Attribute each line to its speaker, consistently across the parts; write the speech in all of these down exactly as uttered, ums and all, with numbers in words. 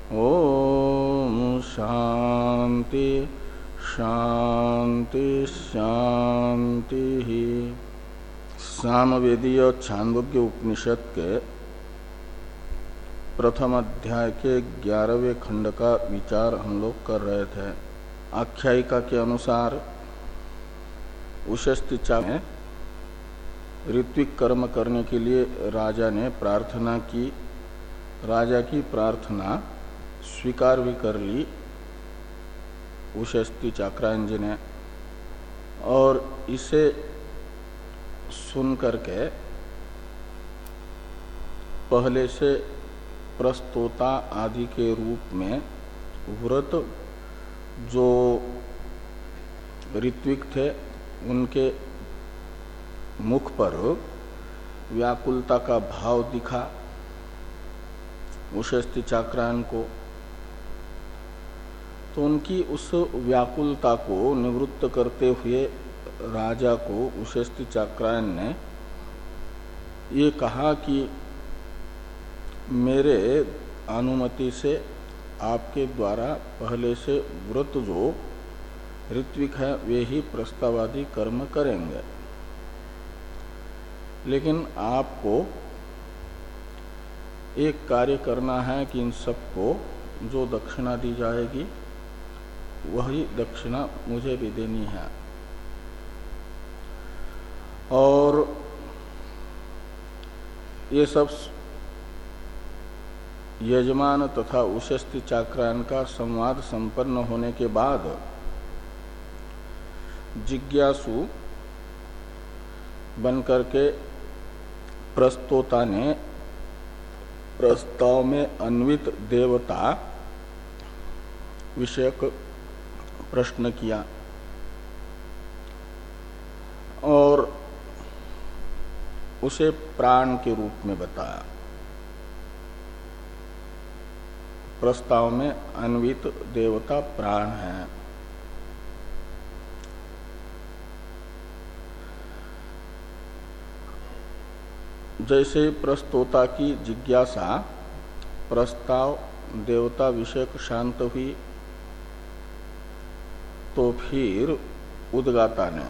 Speaker 1: ओम शांति शांति शांति। सामवेदीय छांदोग्य उपनिषद के प्रथम अध्याय के ग्यारहवें खंड का विचार हम लोग कर रहे थे। आख्यायिका के अनुसार उषस्तिचा में ऋत्विक कर्म करने के लिए राजा ने प्रार्थना की। राजा की प्रार्थना स्वीकार भी कर ली उषस्ति चाक्रायन जी ने, और इसे सुन करके पहले से प्रस्तोता आदि के रूप में व्रत जो ऋत्विक थे उनके मुख पर व्याकुलता का भाव दिखा उषस्ति चाक्रायन को। तो उनकी उस व्याकुलता को निवृत्त करते हुए राजा को उषस्ति चाक्रायन ने ये कहा कि मेरे अनुमति से आपके द्वारा पहले से व्रत जो ऋत्विक है वे ही प्रस्तावादि कर्म करेंगे, लेकिन आपको एक कार्य करना है कि इन सबको जो दक्षिणा दी जाएगी वही दक्षिणा मुझे भी देनी है। और ये सब यजमान तथा उषस्ति चाक्रायन का संवाद संपन्न होने के बाद जिज्ञासु बनकर के प्रस्तोता ने प्रस्ताव में अन्वित देवता विषयक प्रश्न किया और उसे प्राण के रूप में बताया। प्रस्ताव में अन्वित देवता प्राण है। जैसे प्रस्तोता की जिज्ञासा प्रस्ताव देवता विषयक शांत हुई, तो फिर उद्गाता ने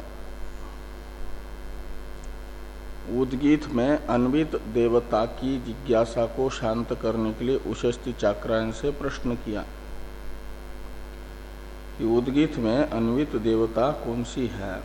Speaker 1: उद्गीत में अन्वित देवता की जिज्ञासा को शांत करने के लिए उषस्ति चाक्रायन से प्रश्न किया कि उद्गीत में अन्वित देवता कौन सी है।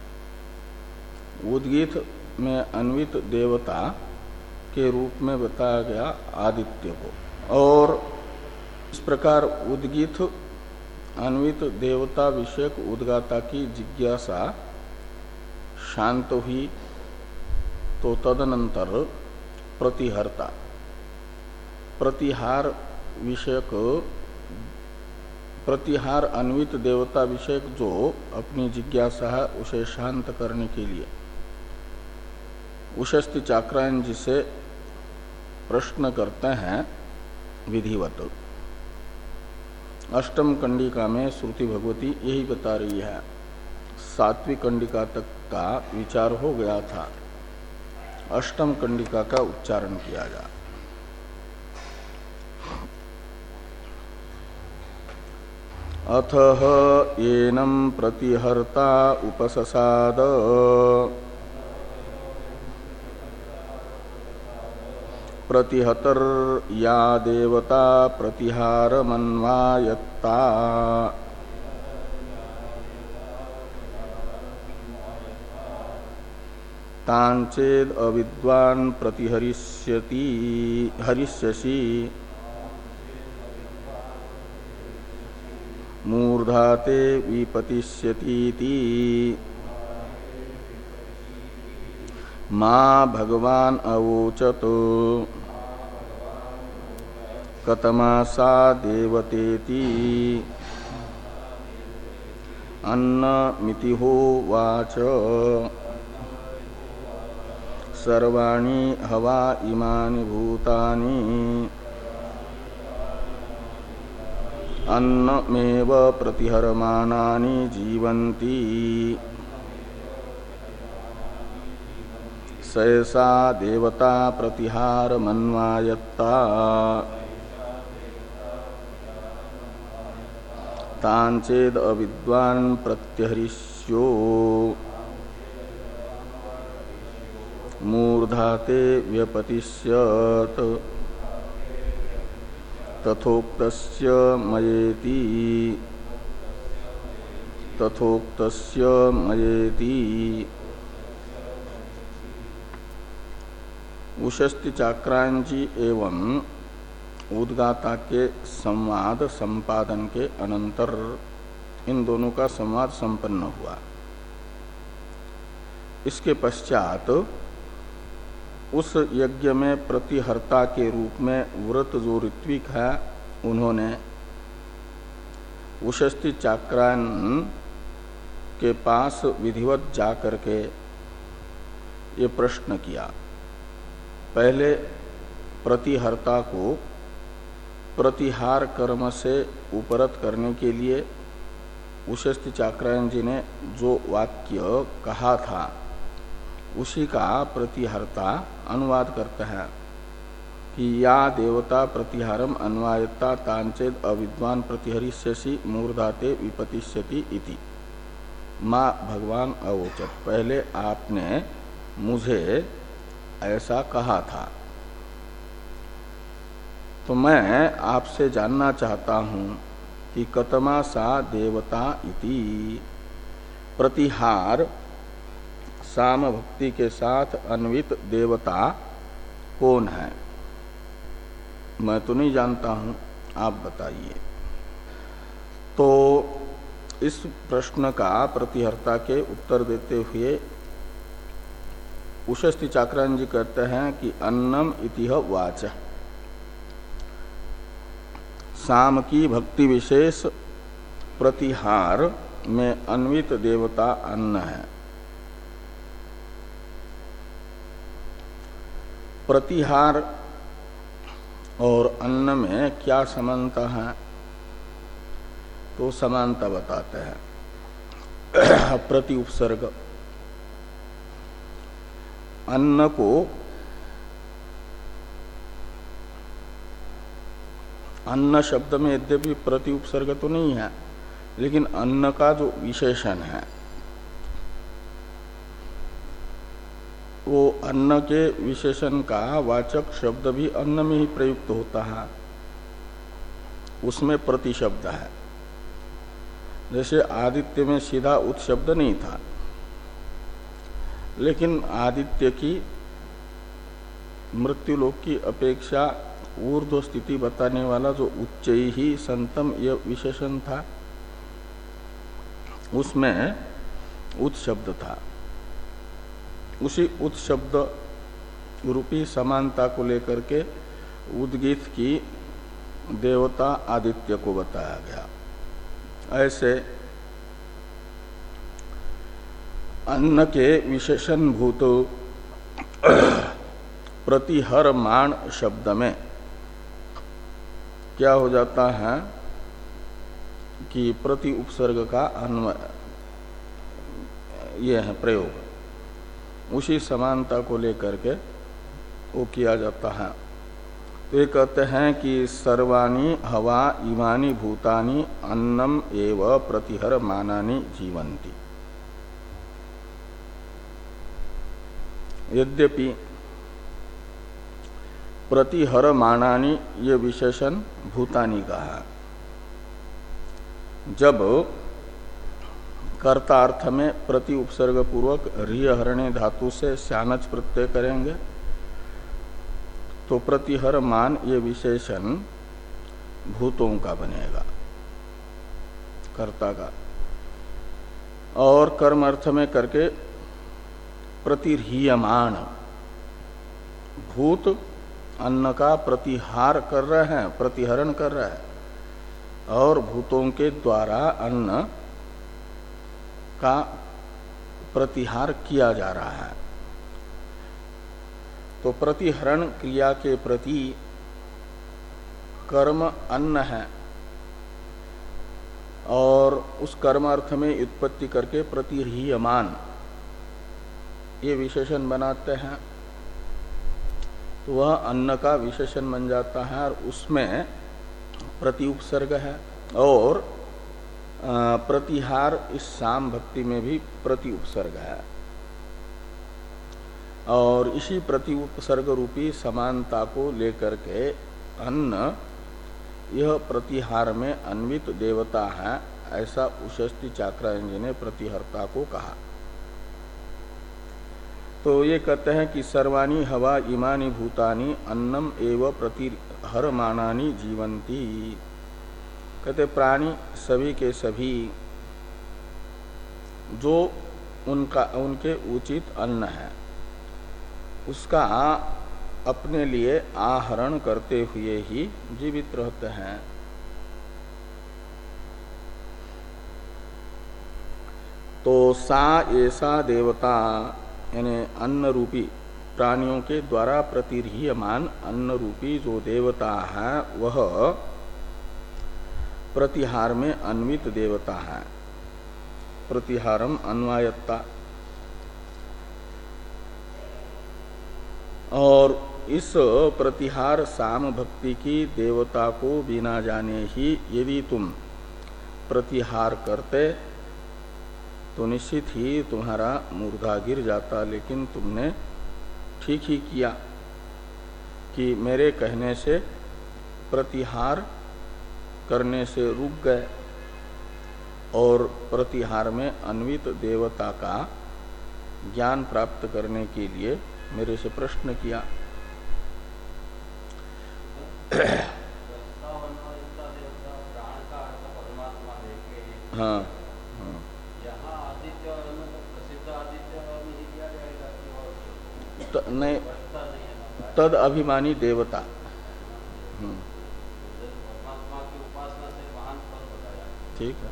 Speaker 1: उद्गीत में अन्वित देवता के रूप में बताया गया आदित्य को, और इस प्रकार उद्गीत अन्वित देवता विषयक उद्गाता की जिज्ञासा शांत हुई, तो तदनंतर प्रतिहर्ता प्रतिहार विषयक प्रतिहार अन्वित देवता विषयक जो अपनी जिज्ञासा है उसे शांत करने के लिए उषस्ति चाक्रायन जी से प्रश्न करते हैं विधिवत। अष्टम कंडिका में श्रुति भगवती यही बता रही है। सातवीं कंडिका तक का विचार हो गया था, अष्टम कंडिका का उच्चारण किया जा। अथह एनम प्रतिहर्ता उपससाद प्रतिहतर या देवता प्रतिहार मन्वायत्ता तांचेद अविद्वान प्रतिहरिष्यति हरिष्यसि मूर्धाते विपतिष्यतीति मां भगवान अवोचत कतमासा देवतेति अन्नमिति होवाच सर्वाणि हवा इमानि भूतानि अन्नमेव प्रतिहरमानानि जीवन्ति सहसा देवता प्रतिहार मन्वायत्ता तांचेद अविद्वान प्रत्यहरिष्यो मूर्धाते व्यपतिष्यत तथोक्तस्य मयेति तथोक्तस्य मयेति। उशस्ति चाक्रांची एवं उद्गाता के संवाद संपादन के अनंतर इन दोनों का संवाद संपन्न हुआ। इसके पश्चात उस यज्ञ में प्रतिहर्ता के रूप में व्रत जो ऋत्विक है उन्होंने उशस्ति चाक्रायन के पास विधिवत जा करके ये प्रश्न किया। पहले प्रतिहर्ता को प्रतिहार कर्म से उपरत करने के लिए उशस्ति चाक्रायन जी ने जो वाक्य कहा था उसी का प्रतिहर्ता अनुवाद करते हैं कि या देवता प्रतिहारम अन्वायता तांचेद अविद्वान प्रतिहरिष्यसि मूर्धाते विपतिष्यति इति माँ भगवान अवोचत। पहले आपने मुझे ऐसा कहा था तो मैं आपसे जानना चाहता हूँ कि कतमा सा देवता इति। प्रतिहार साम भक्ति के साथ अन्वित देवता कौन है? मैं तो नहीं जानता हूं, आप बताइए। तो इस प्रश्न का प्रतिहर्ता के उत्तर देते हुए उशस्ति चाक्रायन जी कहते हैं कि अन्नम इतिह वाच। साम की भक्ति विशेष प्रतिहार में अन्वित देवता अन्न है। प्रतिहार और अन्न में क्या समानता है? तो समानता बताते हैं। प्रति उपसर्ग, अन्न को अन्न शब्द में यद्यपि प्रति उपसर्ग तो नहीं है, लेकिन अन्न का जो विशेषण है वो अन्न के विशेषण का वाचक शब्द भी अन्न में ही प्रयुक्त होता है, उसमें प्रति शब्द है। जैसे आदित्य में सीधा उत शब्द नहीं था, लेकिन आदित्य की मृत्युलोक की अपेक्षा ऊर्ध्व स्थिति बताने वाला जो उच्च ही संतम यह विशेषण था, उसमें उत शब्द था। उसी उत शब्द रूपी समानता को लेकर के उद्गीत की देवता आदित्य को बताया गया। ऐसे अन्न के विशेषण भूत प्रतिहरमाण शब्द में क्या हो जाता है कि प्रति उपसर्ग का अन्वय ये है प्रयोग, उसी समानता को लेकर के वो किया जाता है। तो ये कहते हैं कि सर्वाणी हवा इमानी भूतानि अन्नम एव प्रतिहर मानानि जीवंती। यद्यपि प्रतिहर मानानि ये विशेषण भूतानि का है, जब कर्तार्थ में प्रति उपसर्ग पूर्वक रियहरणे धातु से स्यानच प्रत्यय करेंगे तो प्रतिहर मान ये विशेषण भूतों का बनेगा, कर्ता का। और कर्म अर्थ में करके प्रतिह्रियमाण, भूत अन्न का प्रतिहार कर रहे हैं, प्रतिहरण कर रहे हैं, और भूतों के द्वारा अन्न का प्रतिहार किया जा रहा है। तो प्रतिहरण क्रिया के प्रति कर्म अन्न है, और उस कर्म अर्थ में उत्पत्ति करके प्रतिह्रियमान ये विशेषण बनाते हैं, तो वह अन्न का विशेषण बन जाता है और उसमें प्रति उपसर्ग है। और प्रतिहार इस साम भक्ति में भी प्रति उपसर्ग है और इसी प्रति उपसर्ग रूपी समानता को लेकर के अन्न यह प्रतिहार में अन्वित देवता है, ऐसा उषस्ति चाक्रायन ने प्रतिहर्ता को कहा। तो ये कहते हैं कि सर्वाणी हवा इमानि भूतानि अन्नम एव प्रतिहरमानानि जीवंती। कहते प्राणी सभी के सभी जो उनका उनके उचित अन्न है उसका अपने लिए आहरण करते हुए ही जीवित रहते हैं। तो सा ऐसा देवता यानी अन्न रूपी प्राणियों के द्वारा प्रतिह्रियमान अन्न रूपी जो देवता है वह प्रतिहार में अन्वित देवता है। प्रतिहारम अन्वायत्ता। और इस प्रतिहार साम भक्ति की देवता को बिना जाने ही यदि तुम प्रतिहार करते तो निश्चित ही तुम्हारा मूर्धा गिर जाता, लेकिन तुमने ठीक ही किया कि मेरे कहने से प्रतिहार करने से रुक गए और प्रतिहार में अन्वित देवता का ज्ञान प्राप्त करने के लिए मेरे से प्रश्न किया। हाँ त, नहीं तद अभिमानी देवता। ठीक है,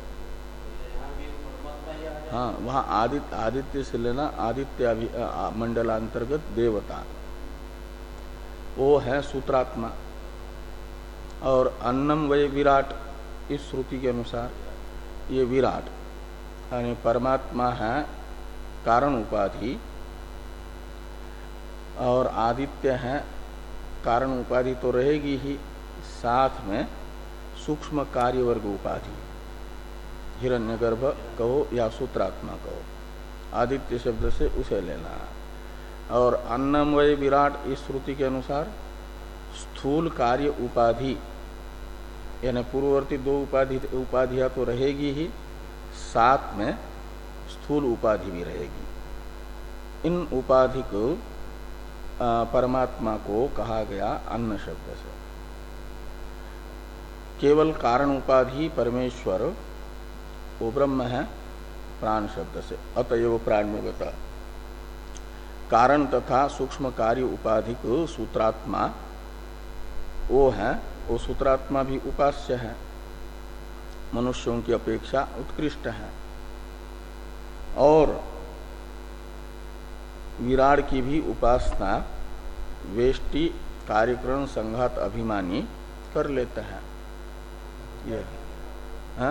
Speaker 1: हाँ वहाँ आदित्य आदित्य से लेना, आदित्य मंडलांतर्गत देवता वो है सूत्रात्मा। और अन्नम वै विराट, इस श्रुति के अनुसार ये विराट यानी परमात्मा है कारण उपाधि और आदित्य है कारण उपाधि तो रहेगी ही, साथ में सूक्ष्म कार्य वर्ग उपाधि, हिरण्यगर्भ कहो या सूत्रात्मा कहो, आदित्य शब्द से उसे लेना। और अन्नम वै विराट इस श्रुति के अनुसार स्थूल कार्य उपाधि यानी पूर्ववर्ती दो उपाधि उपाधियां तो रहेगी ही, साथ में स्थूल उपाधि भी रहेगी। इन उपाधि को परमात्मा को कहा गया अन्न शब्द से। केवल कारण उपाधि परमेश्वर वो ब्रह्म है प्राण शब्द से, अतएव प्राण में बता। कारण तथा सूक्ष्म कार्य उपाधिक सूत्रात्मा वो है, वो सूत्रात्मा भी उपास्य है, मनुष्यों की अपेक्षा उत्कृष्ट है। और विराट की भी उपासना वेष्टि कार्यक्रम संघात अभिमानी कर लेते हैं। ये है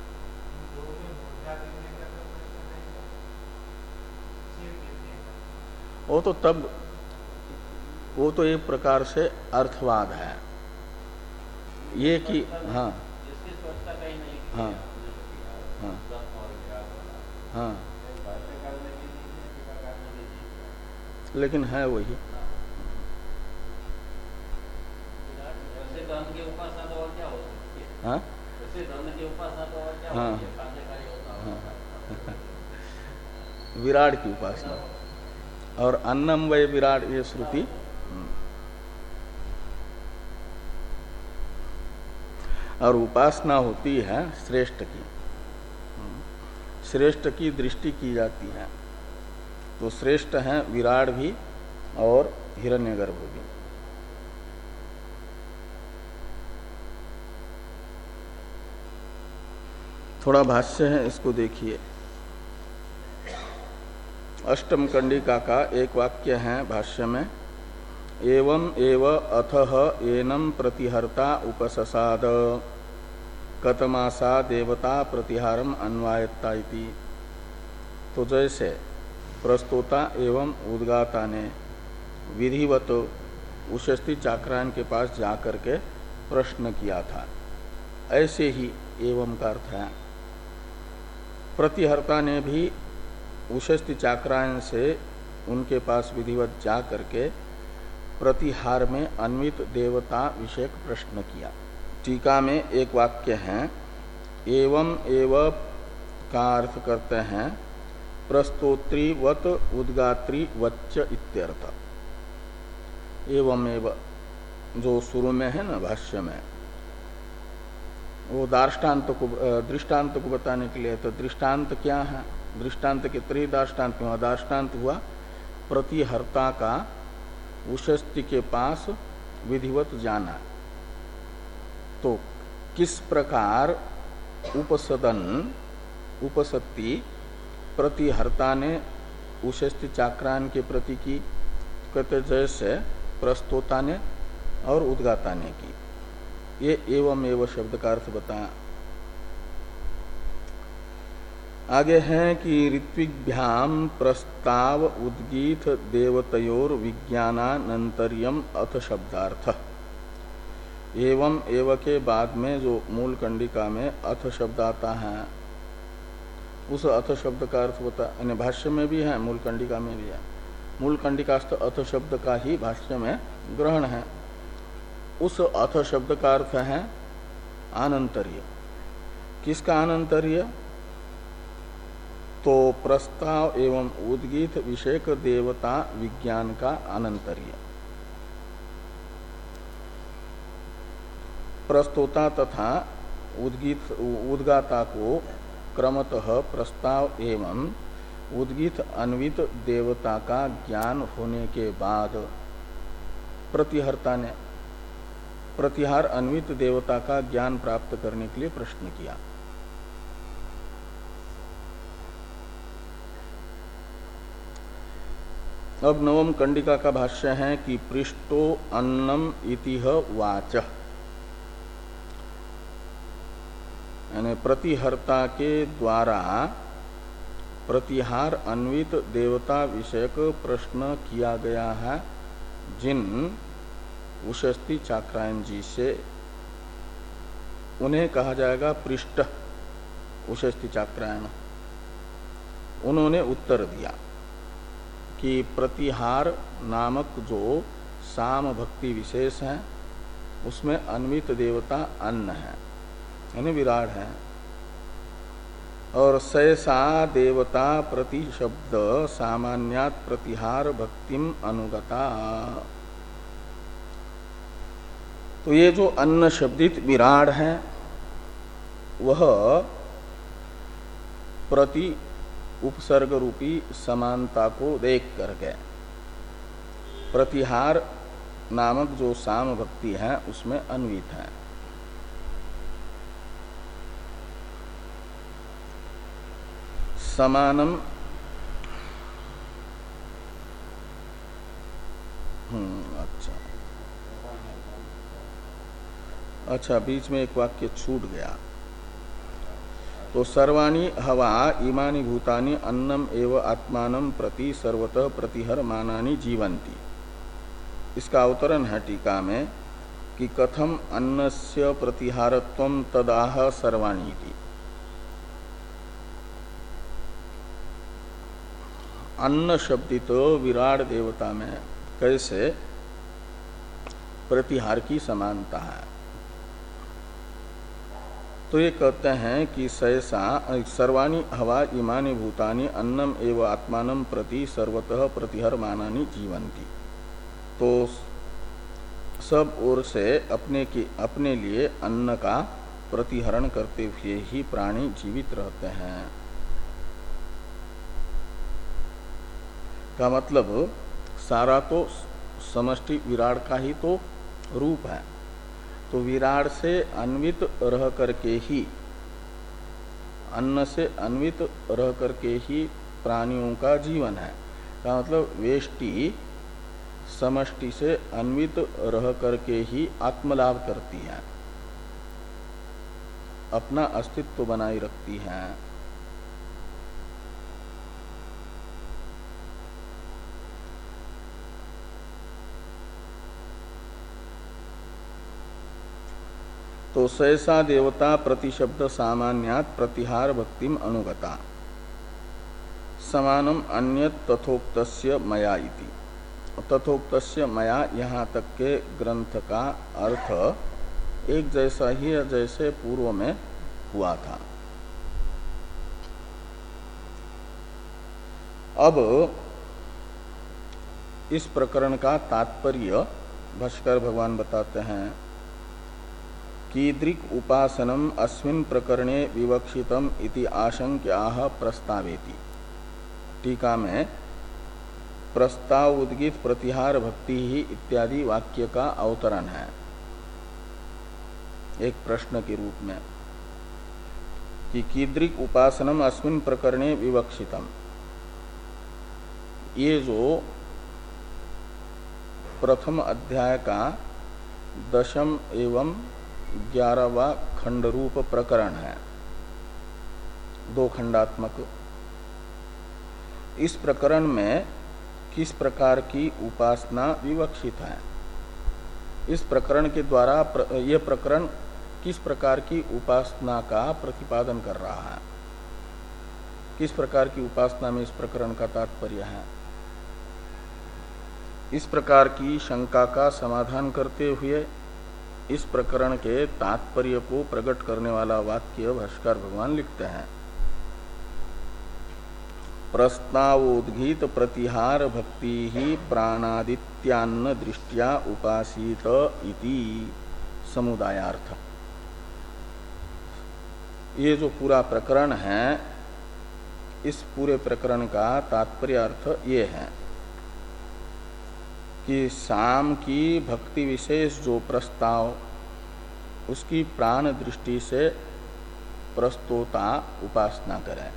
Speaker 1: वो तो तब वो तो एक प्रकार से अर्थवाद है ये कि हाँ हाँ हाँ हाँ लेकिन है वही। हाँ हाँ हाँ विराट की उपासना और अन्नम वै विराट ये श्रुति और उपासना होती है श्रेष्ठ की, श्रेष्ठ की दृष्टि की जाती है। तो श्रेष्ठ हैं विराट भी और हिरण्यगर्भ भी। थोड़ा भाष्य है, इसको देखिए। अष्टम कंडिका का एक वाक्य है भाष्य में, एवं एव अथह एनम प्रतिहर्ता उपससाद कतमासा देवता प्रतिहारम अन्वायत्ता इति। तो जैसे प्रस्तोता एवं उद्गाता ने विधिवत उषस्ति चाक्रायन के पास जाकर के प्रश्न किया था, ऐसे ही एवं का अर्थ है प्रतिहर्ता ने भी उषस्ति चाक्रायन से उनके पास विधिवत जा करके प्रतिहार में अन्वित देवता विषयक प्रश्न किया। टीका में एक वाक्य है, एवं एव का अर्थ करते हैं प्रस्तोत्रीवत उद्गात्री वच्च इत्यर्थ। एवं एव जो शुरू में है ना भाष्य में, वो दार्ष्टान्त को दृष्टांत को बताने के लिए। तो दृष्टांत क्या है? दृष्टांत के त्रि दार्ष्टान्त में दार्ष्टान्त हुआ प्रतिहर्ता का उषस्ति के पास विधिवत जाना। तो किस प्रकार उपसदन उपसत्ति प्रतिहर्ता ने उषस्ति चाक्रायन के प्रति की, कहते जैसे प्रस्तोता ने और उद्गाता ने की। ये एवं एवं शब्द का अर्थ बताया। आगे है कि ऋत्विभ्याम प्रस्ताव उद्गीत देवतयोर विज्ञानानंतर्यम अथ शब्दार्थ। एवं एवं के बाद में जो मूल कंडिका में अथ शब्द आता है, उस अथ शब्द का अर्थ बता, अन्य भाष्य में भी है, मूल कंडिका में भी है। मूल कंडिकास्थ अथ शब्द का ही भाष्य में ग्रहण है। उस अथ शब्द का अर्थ है आनंतर्य। किसका आनंतर्य? तो प्रस्ताव एवं उद्गीत विषयक देवता विज्ञान का अनंतर्य। प्रस्तोता तथा उद्गीत उद्गाता को क्रमतः प्रस्ताव एवं उद्गीत अन्वित देवता का ज्ञान होने के बाद प्रतिहर्ता ने प्रतिहार अन्वित देवता का ज्ञान प्राप्त करने के लिए प्रश्न किया। अब नवम कंडिका का भाष्य है कि पृष्ठो अन्नम इतिह वाच, यानी प्रतिहर्ता के द्वारा प्रतिहार अन्वित देवता विषयक प्रश्न किया गया है, जिन उषस्ति चाक्रायन जी से, उन्हें कहा जाएगा पृष्ठ उषस्ति चाक्रायन। उन्होंने उत्तर दिया कि प्रतिहार नामक जो साम भक्ति विशेष है उसमें अन्वित देवता अन्न है, यानी विराट है। और सैसा देवता प्रति शब्द सामान्यात प्रतिहार भक्तिम अनुगता। तो ये जो अन्न शब्दित विराट है वह प्रति उपसर्ग रूपी समानता को देख करके प्रतिहार नामक जो साम भक्ति है उसमें अन्वित है। समानम हम्म अच्छा अच्छा बीच में एक वाक्य छूट गया। तो सर्वाणि हवा इमानि भूतानि अन्नम एव आत्मानं प्रति सर्वतः प्रतिहर मानानि जीवन्ति। इसका अवतरण है टीका में कि कथम अन्नस्य प्रतिहारत्वं तदाह सर्वाणि इति। अन्न शब्दित विराट देवता में कैसे प्रतिहार की समानता है? तो ये कहते हैं कि सैसा सर्वाणि हवा इमानि भूतानि अन्नम एव आत्मानं प्रति सर्वतः प्रतिहर मानानि जीवन्ति। तो सब ओर से अपने की अपने लिए अन्न का प्रतिहरण करते हुए ही प्राणी जीवित रहते हैं। का मतलब सारा तो समष्टि विराट का ही तो रूप है। तो विराट से अन्वित रह करके ही, अन्न से अन्वित रह करके ही प्राणियों का जीवन है। का मतलब वेष्टि समष्टि से अन्वित रह करके ही आत्मलाभ करती है, अपना अस्तित्व बनाए रखती है। तो सहसा देवता प्रतिशब्द सामान्यात प्रतिहार भक्तिम अनुगता समानम अन्य तथोक्तस्य मया इति। तथोक्तस्य मया यहाँ तक के ग्रंथ का अर्थ एक जैसा ही जैसे पूर्व में हुआ था। अब इस प्रकरण का तात्पर्य भाष्कर भगवान बताते हैं। कीदृक् उपासनम अस्मिन् प्रकरणे विवक्षितम इति आशंक्याः प्रस्तावेति। टीका में प्रस्ताव उद्गीत प्रतिहार भक्ति ही इत्यादि वाक्य का अवतरण है एक प्रश्न के रूप में कि कीदृक् उपासनम अस्मिन् प्रकरणे विवक्षितम। ये जो प्रथम अध्याय का दशम एवं ग्यारहवा खंड रूप प्रकरण है, दो खंडात्मक। इस प्रकरण में किस प्रकार की उपासना विवक्षित है, इस प्रकरण के द्वारा प्र, यह प्रकरण किस प्रकार की उपासना का प्रतिपादन कर रहा है, किस प्रकार की उपासना में इस प्रकरण का तात्पर्य है। इस प्रकार की शंका का समाधान करते हुए इस प्रकरण के तात्पर्य को प्रकट करने वाला वाक्य भाष्कर भगवान लिखते हैं। प्रस्तावोद्गीत प्रतिहार भक्ति ही प्राणादित्यान्न दृष्टिया उपासित इति समुदायार्थ। ये जो पूरा प्रकरण है, इस पूरे प्रकरण का तात्पर्य अर्थ ये है कि साम की भक्ति विशेष जो प्रस्ताव, उसकी प्राण दृष्टि से प्रस्तोता उपासना करें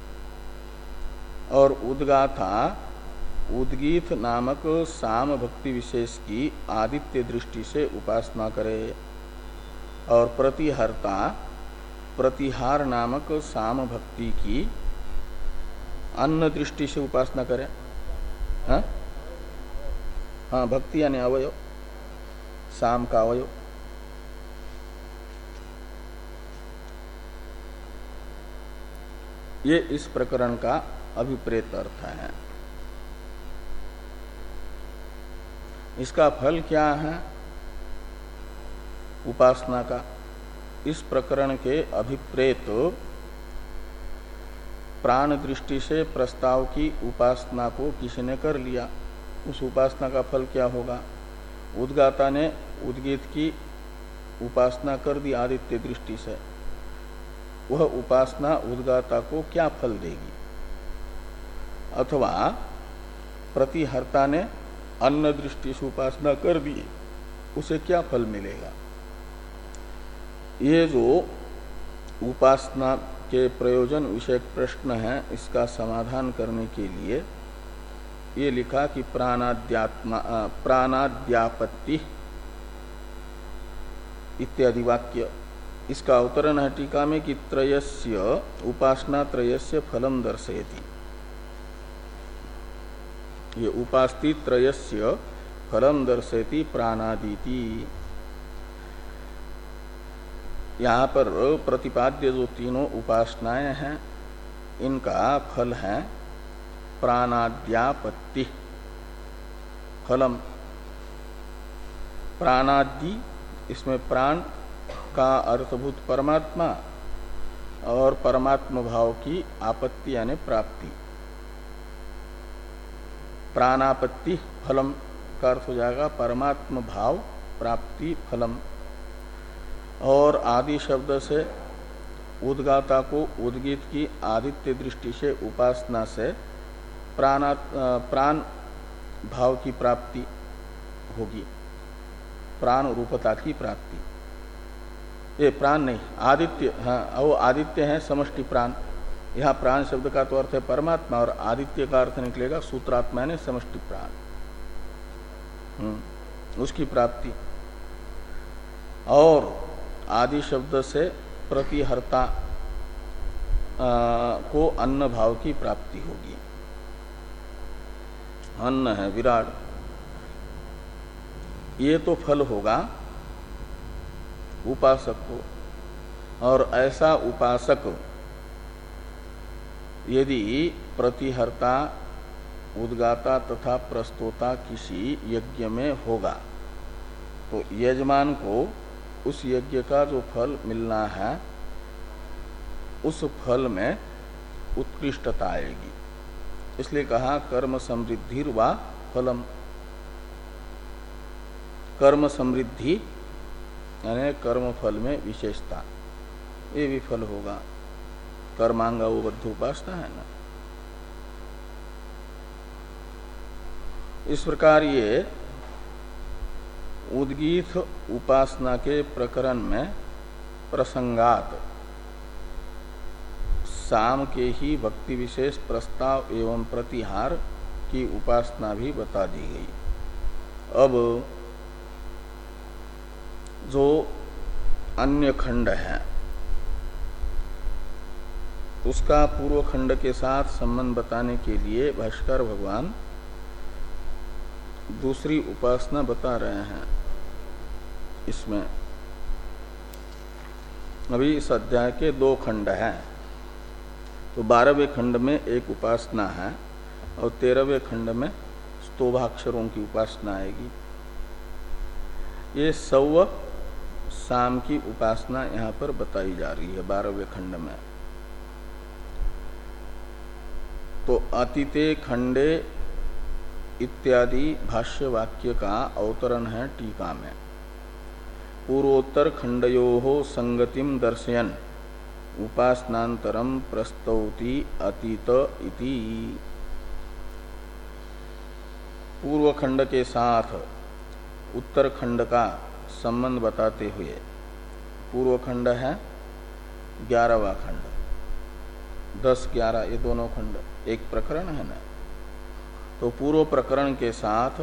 Speaker 1: और उद्गाथा उद्गीत नामक साम भक्ति विशेष की आदित्य दृष्टि से उपासना करे और प्रतिहर्ता प्रतिहार नामक साम भक्ति की अन्न दृष्टि से उपासना करे। हाँ हाँ, भक्ति यानी अवयव, साम का अवयव। ये इस प्रकरण का अभिप्रेत अर्थ है। इसका फल क्या है उपासना का? इस प्रकरण के अभिप्रेत प्राण दृष्टि से प्रस्ताव की उपासना को किसी ने कर लिया, उस उपासना का फल क्या होगा? उद्गाता ने उद्गीत की उपासना कर दी आदित्य दृष्टि से, वह उपासना उद्गाता को क्या फल देगी? अथवा प्रतिहर्ता ने अन्न दृष्टि से उपासना कर दी, उसे क्या फल मिलेगा? ये जो उपासना के प्रयोजन विषयक प्रश्न है, इसका समाधान करने के लिए ये लिखा कि प्राणाद्यात्मा प्राणाद्यापत्ति इत्यादि वाक्य, इसका अवतरण है टीका में कि त्रयस्य उपासना त्रयस्य फलम दर्शयति। ये उपास्ति त्रयस्य फलम दर्शयति प्राणादीति। यहाँ पर प्रतिपाद्य जो तीनों उपासनाएं हैं, इनका फल है प्राणाद्यापत्ति फलम। प्राणादि, इसमें प्राण का अर्थभूत परमात्मा और परमात्मा भाव की आपत्ति यानी प्राप्ति। प्राणापत्ति फलम का अर्थ हो जाएगा परमात्मा भाव प्राप्ति फलम। और आदि शब्द से उद्गाता को उद्गीत की आदित्य दृष्टि से उपासना से प्राणा प्राण भाव की प्राप्ति होगी, प्राण रूपता की प्राप्ति। ये प्राण नहीं, आदित्य, हाँ वो आदित्य है समष्टि प्राण। यहाँ प्राण शब्द का तो अर्थ है परमात्मा और आदित्य का अर्थ निकलेगा सूत्रात्मा ने समष्टि प्राण, उसकी प्राप्ति। और आदि शब्द से प्रतिहर्ता को अन्न भाव की प्राप्ति होगी। अन्न है विराट, ये तो फल होगा उपासक को। और ऐसा उपासक यदि प्रतिहर्ता, उद्गाता तथा प्रस्तोता किसी यज्ञ में होगा तो यजमान को उस यज्ञ का जो फल मिलना है उस फल में उत्कृष्टता आएगी। इसलिए कहा कर्म समृद्धि वा फलम। कर्म समृद्धि यानी कर्म फल में विशेषता, ये भी फल होगा। कर्मांगबद्ध उपासना है ना। इस प्रकार ये उद्गीत उपासना के प्रकरण में प्रसंगात साम के ही भक्ति विशेष प्रस्ताव एवं प्रतिहार की उपासना भी बता दी गई। अब जो अन्य खंड है उसका पूर्व खंड के साथ संबंध बताने के लिए भाष्कर भगवान दूसरी उपासना बता रहे हैं। इसमें अभी इस अध्याय के दो खंड हैं, तो बारहवें खंड में एक उपासना है और तेरहवें खंड में स्तोभाक्षरों की उपासना आएगी। ये सौ साम की उपासना यहाँ पर बताई जा रही है बारहवें खंड में। तो अतीते खंडे इत्यादि भाष्य वाक्य का अवतरण है टीका में। पूर्वोत्तर खंडयोः संगतिम दर्शयन् उपासनांतरम प्रस्तौति अतीत इति। पूर्व खंड के साथ उत्तर खंड का संबंध बताते हुए, पूर्व खंड है ग्यारहवां खंड, दस ग्यारह ये दोनों खंड एक प्रकरण है ना। तो पूर्व प्रकरण के साथ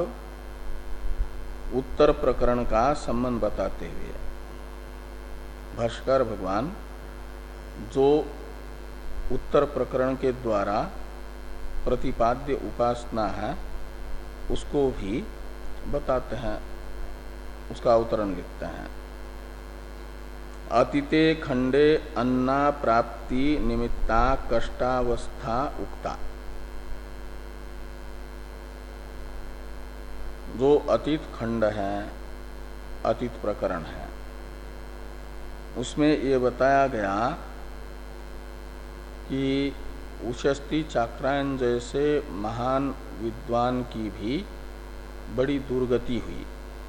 Speaker 1: उत्तर प्रकरण का संबंध बताते हुए भाष्कर भगवान जो उत्तर प्रकरण के द्वारा प्रतिपाद्य उपासना है उसको भी बताते हैं, उसका अवतरण लिखते हैं। अतीते खंडे अन्ना प्राप्ति निमित्ता कष्टावस्था उक्ता। जो अतीत खंड है, अतीत प्रकरण है, उसमें ये बताया गया कि उशस्ती चाक्रायन जैसे महान विद्वान की भी बड़ी दुर्गति हुई,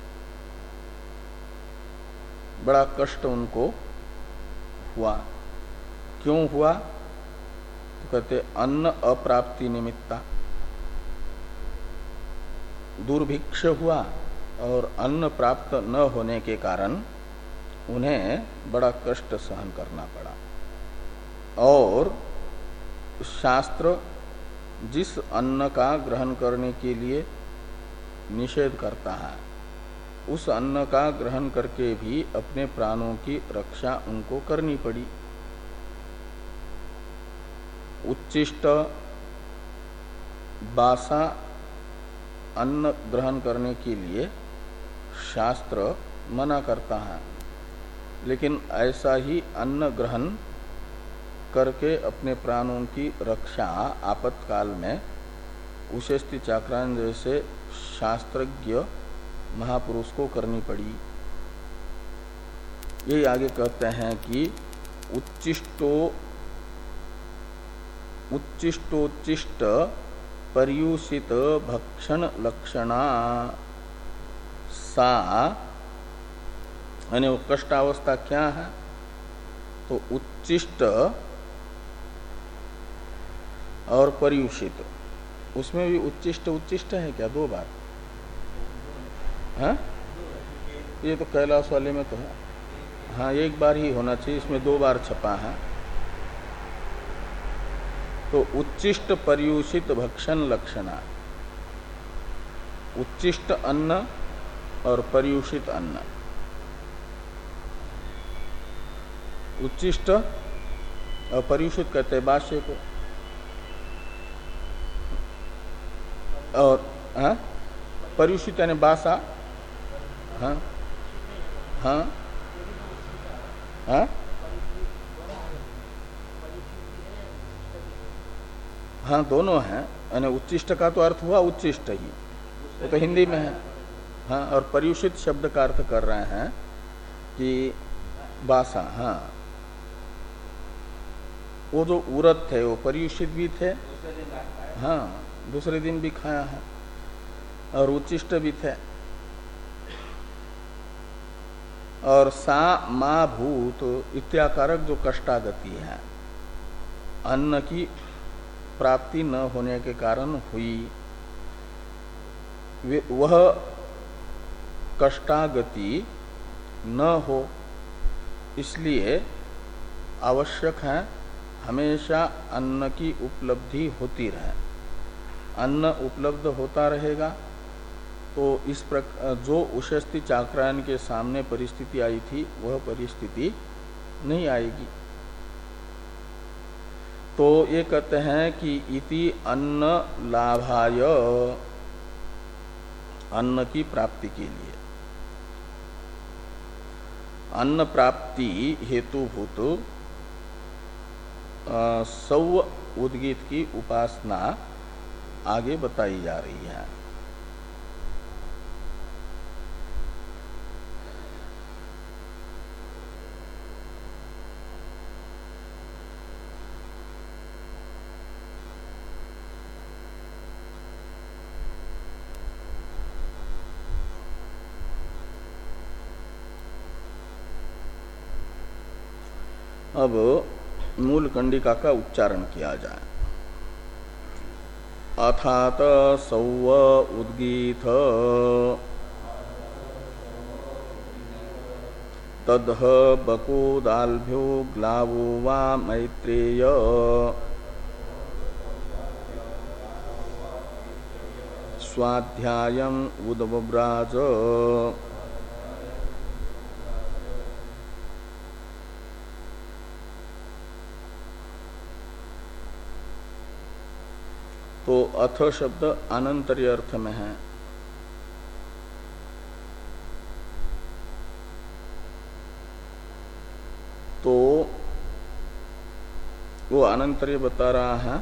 Speaker 1: बड़ा कष्ट उनको हुआ। क्यों हुआ? तो कहते अन्न अप्राप्ति निमित्ता, दुर्भिक्ष हुआ और अन्न प्राप्त न होने के कारण उन्हें बड़ा कष्ट सहन करना पड़ा। और शास्त्र जिस अन्न का ग्रहण करने के लिए निषेध करता है उस अन्न का ग्रहण करके भी अपने प्राणों की रक्षा उनको करनी पड़ी। उच्चिष्ट बासा अन्न ग्रहण करने के लिए शास्त्र मना करता है, लेकिन ऐसा ही अन्न ग्रहण करके अपने प्राणों की रक्षा आपातकाल में उशस्ती चाक्रायन जैसे शास्त्रज्ञ महापुरुष को करनी पड़ी। ये आगे कहते हैं कि उच्चिष्टो उच्चिष्टोच्चिष्ट पर्युषित भक्षण लक्षणा सा, यानी वो कष्टावस्था क्या है? तो उच्चिष्ट और पर्युषित, उसमें भी उच्चिष्ट उच्चिष्ट है क्या? दो बार है? ये तो कैलाश वाले में तो है, हाँ एक बार ही होना चाहिए, इसमें दो बार छपा है। तो उच्चिष्ट पर्युषित भक्षण लक्षणा, उच्चिष्ट अन्न और पर्युषित अन्न। उच्चिष्ट और पर्युषित कहते हैं बाष्य को, और हाँ पर्युषित यानी बासा, हाँ हाँ हाँ हाँ दोनों हैं, यानी उच्चिष्ट का तो अर्थ हुआ उच्चिष्ट ही, वो तो हिंदी में है। हाँ, और पर्युषित शब्द का अर्थ कर रहे हैं कि बासा। हाँ, वो जो उरत थे वो पर्युषित भी थे, हाँ दूसरे दिन भी खाया है, और उच्चिष्ट भी थे। और सा मा भूत इत्याकारक जो कष्टागति है, अन्न की प्राप्ति न होने के कारण हुई, वह कष्टागति न हो, इसलिए आवश्यक है हमेशा अन्न की उपलब्धि होती रहे। अन्न उपलब्ध होता रहेगा तो इस प्रकार जो उषस्थि चाक्रायन के सामने परिस्थिति आई थी वह परिस्थिति नहीं आएगी। तो ये कहते हैं कि इति अन्न लाभाय, अन्न की प्राप्ति के लिए, अन्न प्राप्ति हेतुभूत सौव उद्गीत की उपासना आगे बताई जा रही है। अब मूल कंडिका का उच्चारण किया जाए। अथात सौव उद्गीत तदह बकोदाल्भ्यो ग्लावो वा मैत्रेय स्वाध्यायम् उदब्राज। तो अथ शब्द अनंतर्य अर्थ में है। तो वो अनंतर्य बता रहा है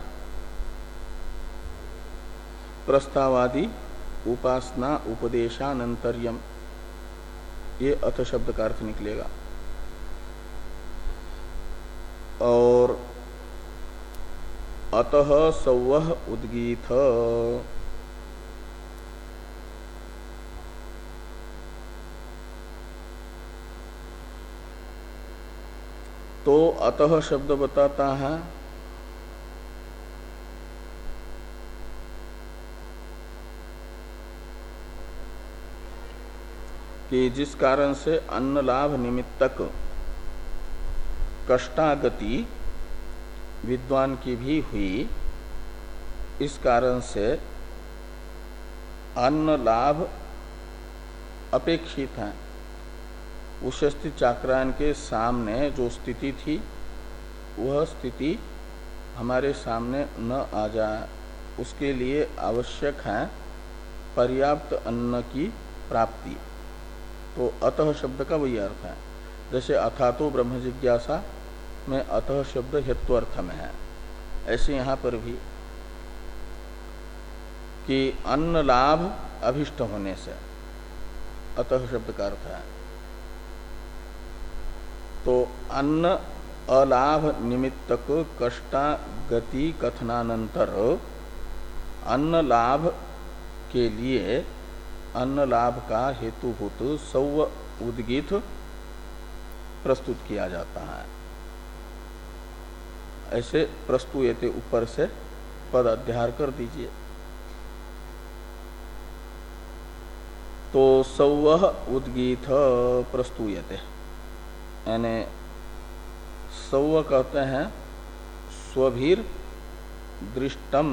Speaker 1: प्रस्तावादि उपासना उपदेशानंतर्यम, ये अथ शब्द का अर्थ निकलेगा। और अतः सौवह उद्गीत, तो अतः शब्द बताता है कि जिस कारण से अन्न लाभ निमित्तक कष्टागति विद्वान की भी हुई, इस कारण से अन्न लाभ अपेक्षित है। उषस्थि चाक्रायन के सामने जो स्थिति थी वह स्थिति हमारे सामने न आ जाए, उसके लिए आवश्यक है पर्याप्त अन्न की प्राप्ति। तो अतः शब्द का वही अर्थ है। जैसे अथातो ब्रह्म जिज्ञासा में अतः शब्द हेत्वर्थ में है, ऐसे यहाँ पर भी कि अन्न लाभ अभिष्ट होने से अतः शब्द का अर्थ है। तो अन्न अलाभ निमित्तक कष्टागति कथनानंतर अन्न लाभ के लिए अन्न लाभ का हेतुभूत सौव उद्गीत प्रस्तुत किया जाता है। ऐसे प्रस्तुयते ऊपर से पद अध्यार कर दीजिए। तो सौव उद्गीत प्रस्तुयते, यानी सौव कहते हैं स्वभीर दृष्टम,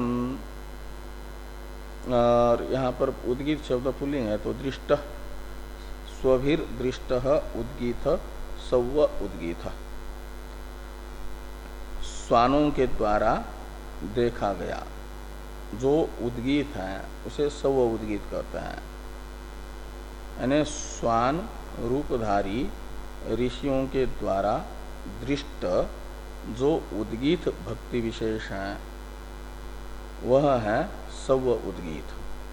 Speaker 1: और यहाँ पर उद्गीत शब्द पुल्लिंग है तो दृष्ट, स्वभीर दृष्ट उद्गीत सौव उद्गीत, स्वानों के द्वारा देखा गया जो उद्गीत है उसे सौव उद्गीत कहते हैं। यानी स्वान रूपधारी ऋषियों के द्वारा दृष्ट जो उद्गीत भक्ति विशेष है वह है सव उद्गीत।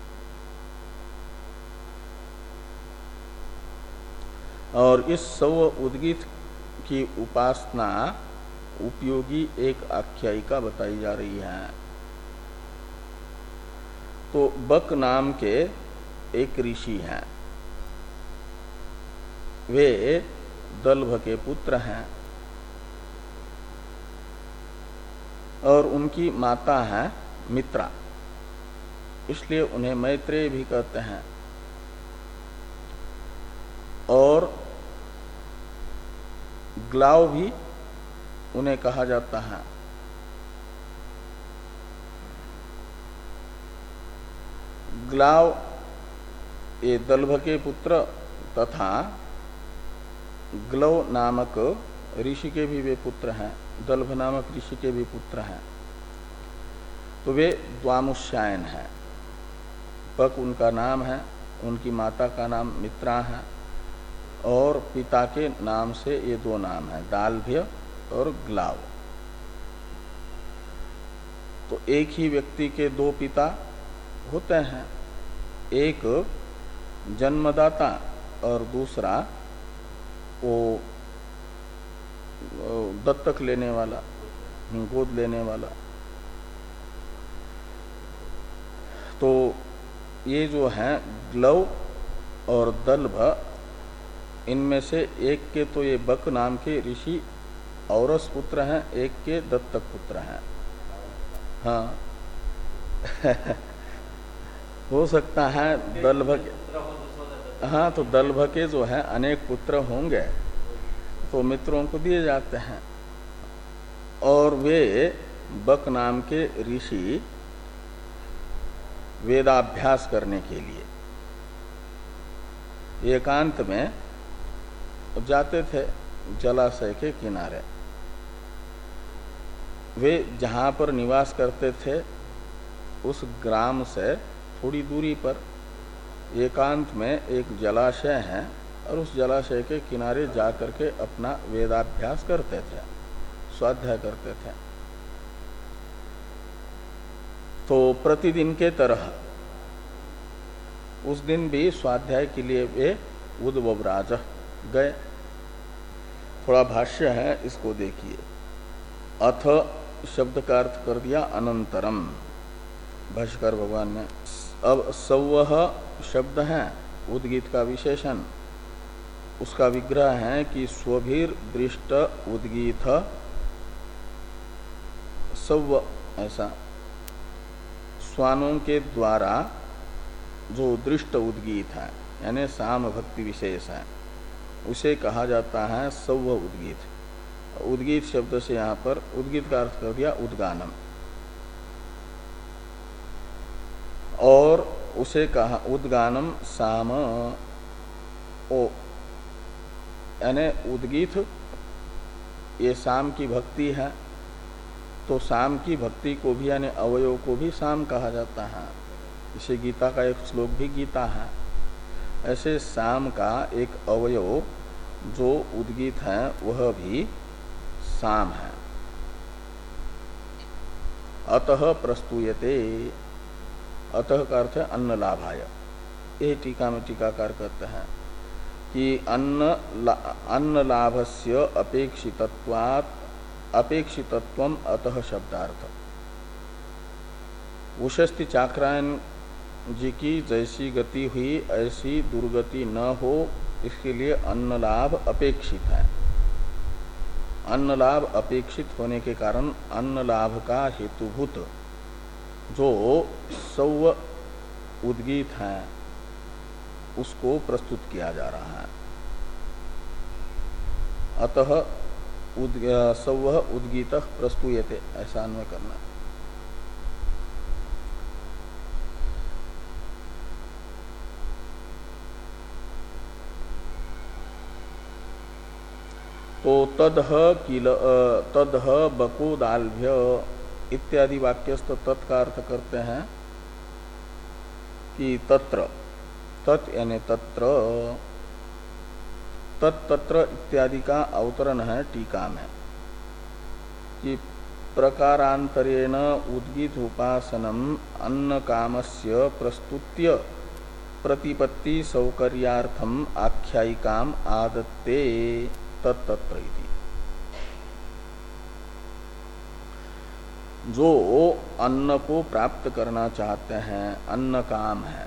Speaker 1: और इस सव उद्गीत की उपासना उपयोगी एक आख्यायिका बताई जा रही है। तो बक नाम के एक ऋषि हैं, वे दल्भ के पुत्र हैं और उनकी माता है मित्रा, इसलिए उन्हें मैत्रेय भी कहते हैं। और ग्लाव भी उन्हें कहा जाता है। ग्लाव ये दल्भ के पुत्र तथा ग्लव नामक ऋषि के भी वे पुत्र हैं, दल्भ नामक ऋषि के भी पुत्र हैं। तो वे द्वामुष्यायन हैं। पक उनका नाम है, उनकी माता का नाम मित्रा है और पिता के नाम से ये दो नाम हैं, दाल्भ्य और ग्लाव। तो एक ही व्यक्ति के दो पिता होते हैं, एक जन्मदाता और दूसरा वो दत्तक लेने वाला, गोद लेने वाला। तो ये जो है ग्लव और दल्भ, इनमें से एक के तो ये बक नाम के ऋषि औरस पुत्र हैं, एक के दत्तक पुत्र हैं। हाँ हो सकता है दल्भ के, हाँ तो दल्भ के जो है अनेक पुत्र होंगे तो मित्रों को दिए जाते हैं। और वे बक नाम के ऋषि वेदाभ्यास करने के लिए एकांत में जाते थे जलाशय के किनारे। वे जहाँ पर निवास करते थे उस ग्राम से थोड़ी दूरी पर एकांत में एक जलाशय है और उस जलाशय के किनारे जाकर के अपना वेदाभ्यास करते थे, स्वाध्याय करते थे। तो प्रतिदिन के तरह उस दिन भी स्वाध्याय के लिए वे उद्वव्राज गए। थोड़ा भाष्य है, इसको देखिए। अथ शब्द का अर्थ कर दिया अनंतरम, भाष्यकार भगवान ने। अब सवह शब्द है उद्गीत का विशेषण, उसका विग्रह है कि स्वभीर दृष्ट उद्गीत सव, ऐसा स्वानों के द्वारा जो दृष्ट उद्गीत है यानी साम भक्ति विशेष है उसे कहा जाता है सव उद्गीत। उद्गीत शब्द से यहाँ पर उद्गीत का अर्थ कर दिया उद्गानम, और उसे कहा उद्गानम साम ओ, यानी उद्गीत ये साम की भक्ति है। तो साम की भक्ति को भी यानी अवयव को भी साम कहा जाता है। इसे गीता का एक श्लोक भी गीता है। ऐसे साम का एक अवयव जो उद्गीत है वह भी साम है। अतः प्रस्तूयते, अतः का अर्थ है अन्न लाभाय। ये टीका में टीकाकार कहते हैं कि अन्न ला, अन्न लाभस्य अपेक्षितत्वात् अपेक्षितत्वम अतः शब्दार्थ। उशस्ति चाक्रायन जी की जैसी गति हुई ऐसी दुर्गति न हो, इसके लिए अन्न लाभ अपेक्षित है। अन्न लाभ अपेक्षित होने के कारण अन्न लाभ का हेतुभूत जो सव उद्गीत है उसको प्रस्तुत किया जा रहा है। अतः उद, सव उद्गीत प्रस्तूयते, ऐसा अन्वय करना। तो तदह किल तदह बकोदाल्भ्य इत्यादि वाक्यस्थ तत् का अर्थ करते हैं कि तत्र, तत् यानी तत्र तत्तत्र इत्यादि का अवतरण है टीका में कि प्रकारांतरेण उद्गीत उपासनम अन्न कामस्य प्रस्तुत्य प्रतिपत्ति सौकर्यार्थम आख्यायिकाम आदत्ते तत्तत्र इति। जो अन्न को प्राप्त करना चाहते हैं, अन्न काम है,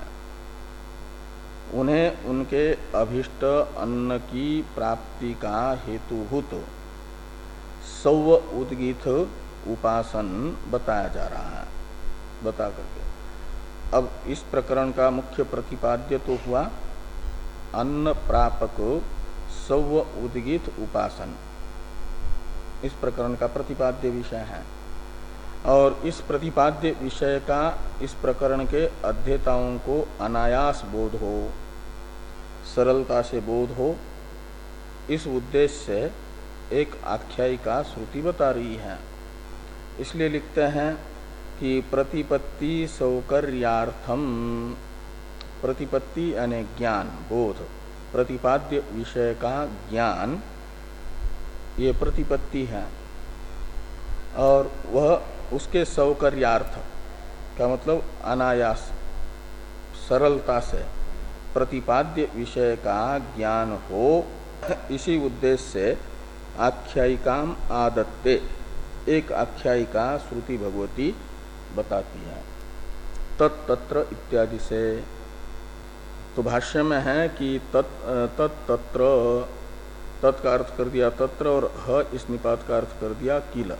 Speaker 1: उन्हें उनके अभिष्ट अन्न की प्राप्ति का हेतुभूत सौव उद्गीत उपासन बताया जा रहा है। बता करके अब इस प्रकरण का मुख्य प्रतिपाद्य तो हुआ अन्न प्रापक सौव उद्गीत उपासन, इस प्रकरण का प्रतिपाद्य विषय है। और इस प्रतिपाद्य विषय का इस प्रकरण के अध्येताओं को अनायास बोध हो, सरलता से बोध हो, इस उद्देश्य से एक आख्यायिका श्रुति बता रही है। इसलिए लिखते हैं कि प्रतिपत्ति सौकर्यार्थम, प्रतिपत्ति यानी ज्ञान, बोध, प्रतिपाद्य विषय का ज्ञान, ये प्रतिपत्ति है। और वह उसके सौकर्यार्थ का मतलब अनायास, सरलता से प्रतिपाद्य विषय का ज्ञान हो, इसी उद्देश्य से आख्यायिकाम आदत्ते, एक आख्यायिका श्रुति भगवती बताती है तत्तत्र इत्यादि से। तो भाष्य में है कि तत्तत्र, तत् का अर्थ कर दिया तत्र और ह इस निपात का अर्थ कर दिया किल।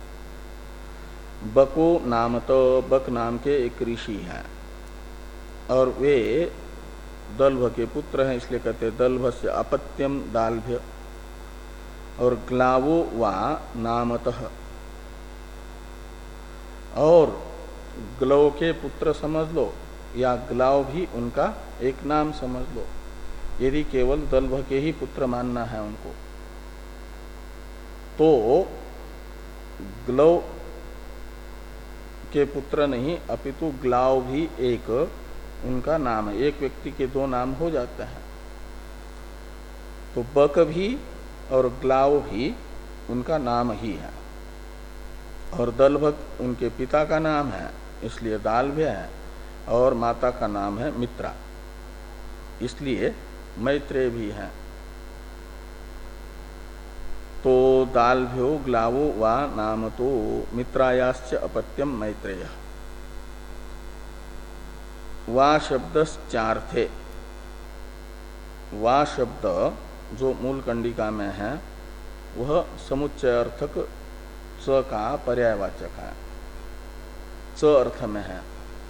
Speaker 1: बको नामत, बक नाम के एक ऋषि हैं और वे दल्भ के पुत्र हैं, इसलिए कहते हैं दल्भ से अपत्यम दाल्भ्य। और ग्लावो वा नामतः, और ग्लव के पुत्र समझ लो या ग्लाव भी उनका एक नाम समझ लो, यदि केवल दल्भ के ही पुत्र मानना है उनको, तो ग्लव के पुत्र नहीं अपितु ग्लाव भी एक उनका नाम है। एक व्यक्ति के दो नाम हो जाते हैं, तो बक भी और ग्लाव भी उनका नाम ही है। और दल्भ उनके पिता का नाम है, इसलिए दाल्भ्य है, और माता का नाम है मित्रा, इसलिए मैत्रेय भी है। तो दाल्भ्यो ग्लावो वा नाम तो मित्रायाश्च अपत्यम मैत्रेय। वा शब्दश्चार्थे, वा शब्द जो मूल कंडिका में है वह समुच्चय अर्थक च का पर्यायवाचक है, च अर्थ में है,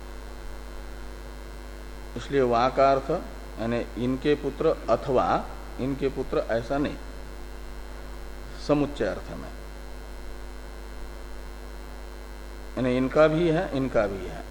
Speaker 1: इसलिए वा का अर्थ यानी इनके पुत्र अथवा इनके पुत्र ऐसा नहीं, समुच्चय अर्थ में, यानी इनका भी है इनका भी है।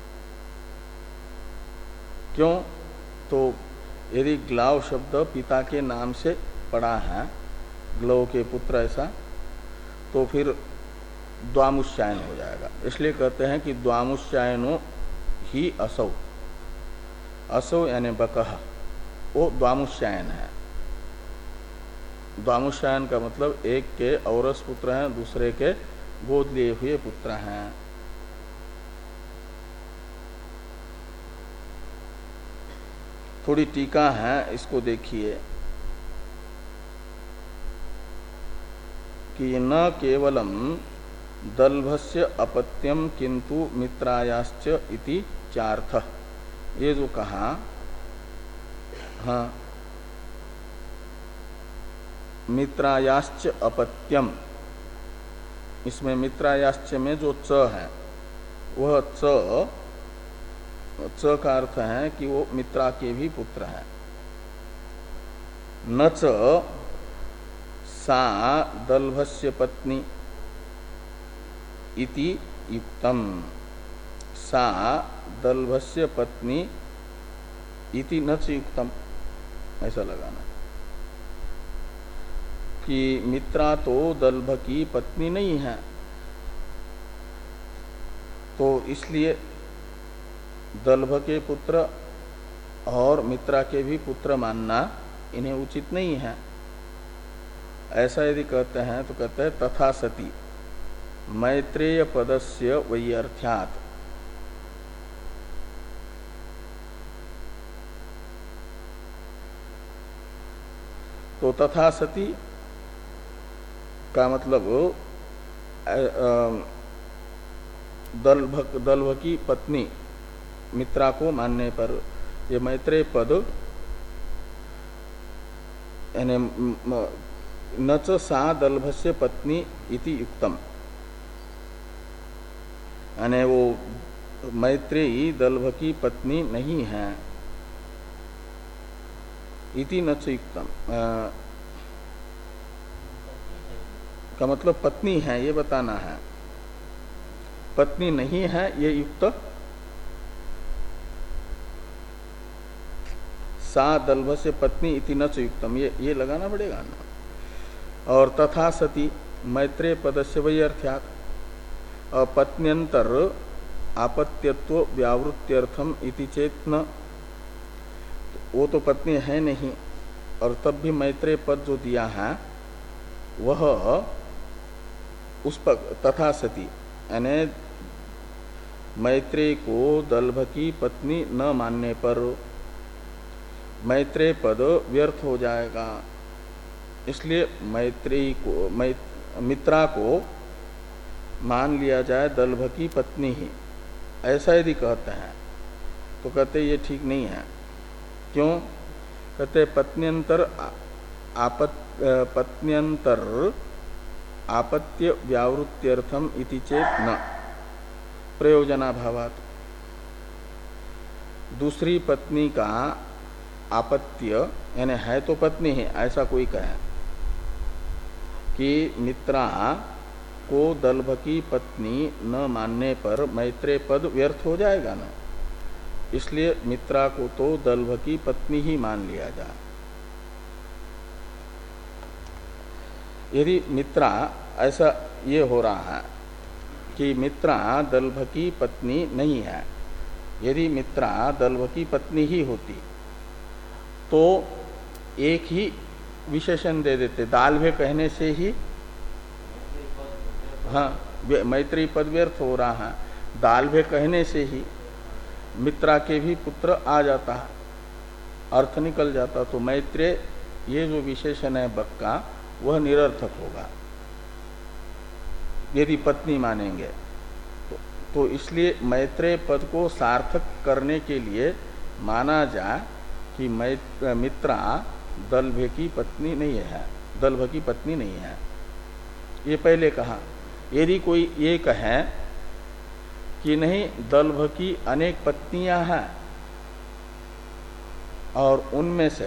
Speaker 1: क्यों? तो यदि ग्लाव शब्द पिता के नाम से पड़ा है, ग्लव के पुत्र ऐसा, तो फिर द्वामुश्चायन हो जाएगा। इसलिए कहते हैं कि द्वामुश्चायनो ही असौ, असौ यानी बकह, वो द्वामुश्चायन है। द्वामुश्चायन का मतलब एक के औरस पुत्र हैं, दूसरे के गोद लिए हुए पुत्र हैं। थोड़ी टीका है, इसको देखिए कि न केवलम दल्भस्य अपत्यम किंतु मित्रायाश्च इति चार्थ, ये जो कहा, हाँ, मित्रायाश्च अपत्यम, इसमें मित्रायाश्च में जो च है वह च च का अर्थ है कि वो मित्रा के भी पुत्र हैं। न च सा दल्भस्य पत्नी इति युक्तम, सा दल्भस्य पत्नी इति न च युक्तम, ऐसा लगाना कि मित्रा तो दल्भ की पत्नी नहीं है, तो इसलिए दल्भ के पुत्र और मित्रा के भी पुत्र मानना इन्हें उचित नहीं है। ऐसा यदि कहते हैं तो कहते हैं तथा सति मैत्रेय पदस्य वैयर्थ्यात्, तो तथा सति का मतलब दलभ दलभ की पत्नी मित्रा को मानने पर ये मैत्रेय पद यानी न च सा दलभस्य पत्नी इति युक्तम, यानी वो मैत्रेयी दलभ की पत्नी नहीं है, इति न च युक्तम का मतलब पत्नी है ये बताना है, पत्नी नहीं है ये युक्त। सा दलभ से पत्नी इति न च युक्तम, ये ये लगाना पड़ेगा ना। और तथा सती मैत्रेय पदस्य वैयर्थ्यात्, पत्न्यंतर आपत्यत्व व्यावृत्त्यर्थम इति चेत न, वो तो पत्नी है नहीं, और तब भी मैत्रेय पद जो दिया है वह उस पर तथा सती यानी मैत्रेय को दलभ की पत्नी न मानने पर मैत्रेय पद व्यर्थ हो जाएगा। इसलिए मैत्रेयी को मै, मित्रा को मान लिया जाए दलभ की पत्नी ही, ऐसा यदि कहते हैं तो कहते ये ठीक नहीं है। क्यों? कहते पत्न्यंतर आपत पत्न्यंतर आपत्य व्यावृत्त्यर्थम इति चेत न प्रयोजनाभावात्, दूसरी पत्नी का आपत्य यानी है तो पत्नी है ऐसा कोई कहे कि मित्रा को दलभ की पत्नी न मानने पर मैत्रेय पद व्यर्थ हो जाएगा ना, इसलिए मित्रा को तो दलभ की पत्नी ही मान लिया जाए। यदि मित्रा ऐसा ये हो रहा है कि मित्रा दलभ की पत्नी नहीं है, यदि मित्रा दलभ की पत्नी ही होती तो एक ही विशेषण दे देते, दालभे कहने से ही हाँ मैत्री पद व्यर्थ हो रहा है, दालभे कहने से ही मित्रा के भी पुत्र आ जाता है, अर्थ निकल जाता, तो मैत्रेय ये जो विशेषण है बक का वह निरर्थक होगा यदि पत्नी मानेंगे तो, तो इसलिए मैत्रेय पद को सार्थक करने के लिए माना जाए कि मित्रा दलभ की पत्नी नहीं है, दलभ की पत्नी नहीं है। ये पहले कहा। यदि कोई ये कहे कि नहीं दलभ की अनेक पत्नियां हैं और उनमें से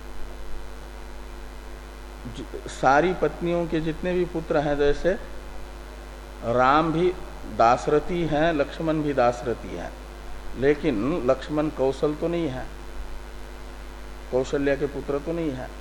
Speaker 1: सारी पत्नियों के जितने भी पुत्र हैं, जैसे राम भी दासरथी हैं, लक्ष्मण भी दासरथी हैं, लेकिन लक्ष्मण कौशल तो नहीं है, कौशल्या के पुत्र तो नहीं है,